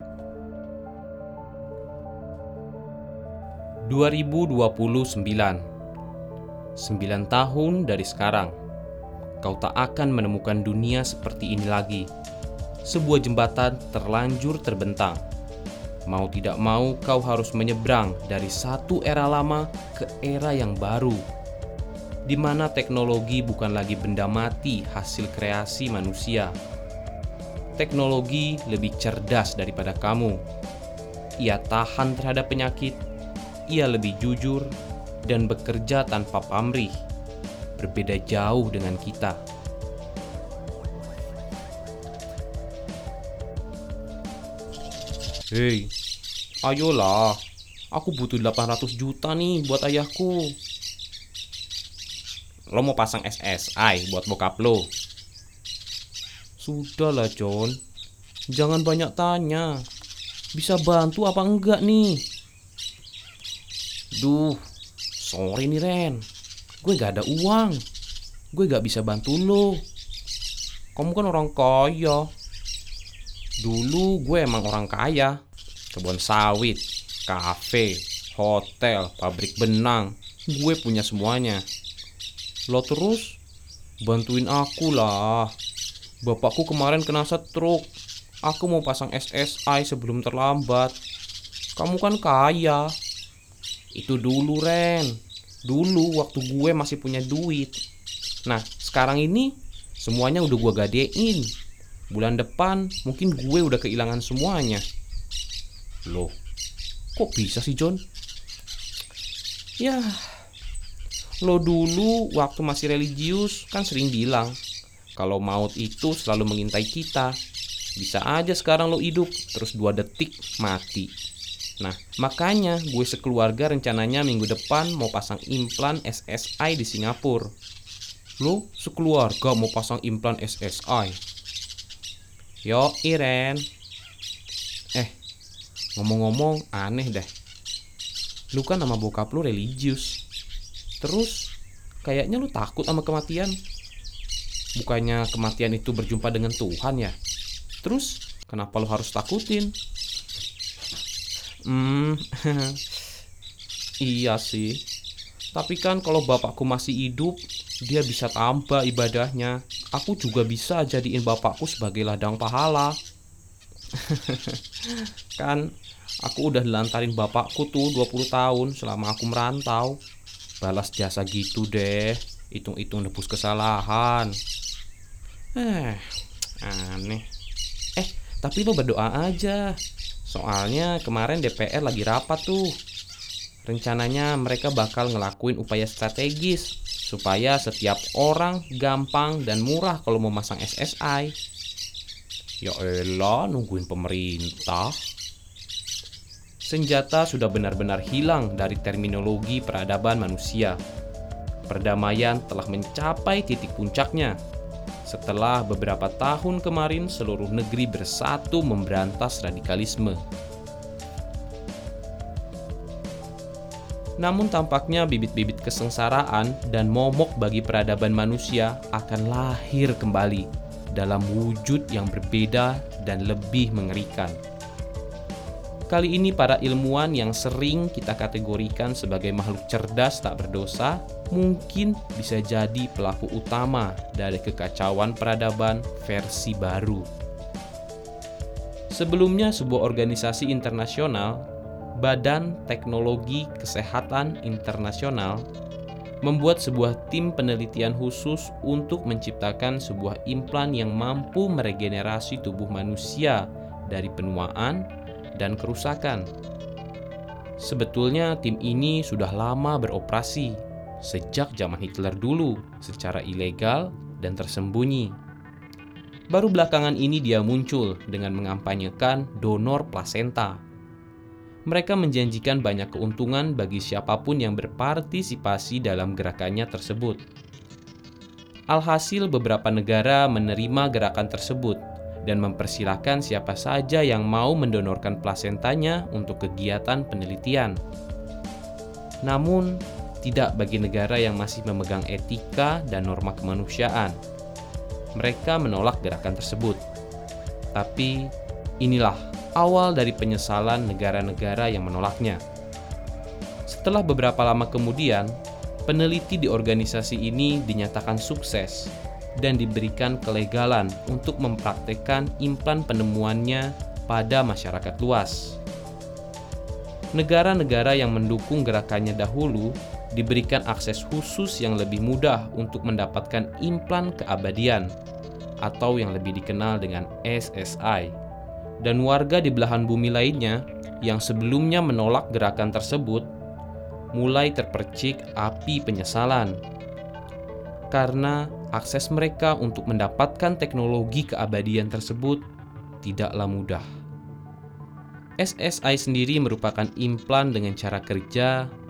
2029, 9 tahun dari sekarang, kau tak akan menemukan dunia seperti ini lagi. Sebuah jembatan terlanjur terbentang. Mau tidak mau kau harus menyeberang dari satu era lama ke era yang baru, di mana teknologi bukan lagi benda mati hasil kreasi manusia. Teknologi lebih cerdas daripada kamu. Ia tahan terhadap penyakit, ia lebih jujur, dan bekerja tanpa pamrih. Berbeda jauh dengan kita. Hei, ayolah. Aku butuh 800 juta nih buat ayahku. Lo mau pasang SSI buat bokap lo? Sudahlah John, jangan banyak tanya. Bisa bantu apa enggak nih? Duh, sorry nih Ren, gue gak ada uang. Gue gak bisa bantu lo. Kamu kan orang kaya. Dulu gue emang orang kaya. Kebun sawit, kafe, hotel, pabrik benang. Gue punya semuanya. Lo terus bantuin aku lah. Bapakku kemarin kena stroke. Aku mau pasang SSI sebelum terlambat. Kamu kan kaya. Itu dulu Ren. Dulu waktu gue masih punya duit. Nah sekarang ini semuanya udah gue gadein. Bulan depan mungkin gue udah kehilangan semuanya. Loh, kok bisa sih John? Ya, lo dulu waktu masih religius kan sering bilang kalau maut itu selalu mengintai kita. Bisa aja sekarang lo hidup, terus 2 detik mati. Nah, makanya gue sekeluarga rencananya minggu depan mau pasang implan SSI di Singapura. Lo sekeluarga mau pasang implan SSI? Yo, Iren. Ngomong-ngomong aneh deh. Lu kan sama bokap lu religius. Terus kayaknya lu takut sama kematian. Bukannya kematian itu berjumpa dengan Tuhan ya? Terus kenapa lu harus takutin? Iya sih. Tapi kan kalau bapakku masih hidup, dia bisa tambah ibadahnya. Aku juga bisa jadiin bapakku sebagai ladang pahala. Kan aku udah dilantarin bapakku tuh 20 tahun selama aku merantau. Balas jasa gitu deh. Hitung-hitung nebus kesalahan. Aneh. Tapi lo berdoa aja. Soalnya kemarin DPR lagi rapat tuh. Rencananya mereka bakal ngelakuin upaya strategis supaya setiap orang gampang dan murah kalau mau masang SSI. Ya elah, nungguin pemerintah. Senjata sudah benar-benar hilang dari terminologi peradaban manusia. Perdamaian telah mencapai titik puncaknya. Setelah beberapa tahun kemarin seluruh negeri bersatu memberantas radikalisme. Namun tampaknya bibit-bibit kesengsaraan dan momok bagi peradaban manusia akan lahir kembali dalam wujud yang berbeda dan lebih mengerikan. Kali ini para ilmuwan yang sering kita kategorikan sebagai makhluk cerdas tak berdosa mungkin bisa jadi pelaku utama dari kekacauan peradaban versi baru. Sebelumnya sebuah organisasi internasional, Badan Teknologi Kesehatan Internasional, membuat sebuah tim penelitian khusus untuk menciptakan sebuah implan yang mampu meregenerasi tubuh manusia dari penuaan dan kerusakan. Sebetulnya tim ini sudah lama beroperasi, sejak zaman Hitler dulu, secara ilegal dan tersembunyi. Baru belakangan ini dia muncul dengan mengampanyekan donor plasenta. Mereka menjanjikan banyak keuntungan bagi siapapun yang berpartisipasi dalam gerakannya tersebut. Alhasil beberapa negara menerima gerakan tersebut dan mempersilahkan siapa saja yang mau mendonorkan plasentanya untuk kegiatan penelitian. Namun, tidak bagi negara yang masih memegang etika dan norma kemanusiaan. Mereka menolak gerakan tersebut. Tapi inilah awal dari penyesalan negara-negara yang menolaknya. Setelah beberapa lama kemudian, peneliti di organisasi ini dinyatakan sukses dan diberikan kelegalan untuk mempraktekkan implan penemuannya pada masyarakat luas. Negara-negara yang mendukung gerakannya dahulu diberikan akses khusus yang lebih mudah untuk mendapatkan implan keabadian atau yang lebih dikenal dengan SSI. Dan warga di belahan bumi lainnya yang sebelumnya menolak gerakan tersebut mulai terpercik api penyesalan karena akses mereka untuk mendapatkan teknologi keabadian tersebut tidaklah mudah. SSI sendiri merupakan implan dengan cara kerja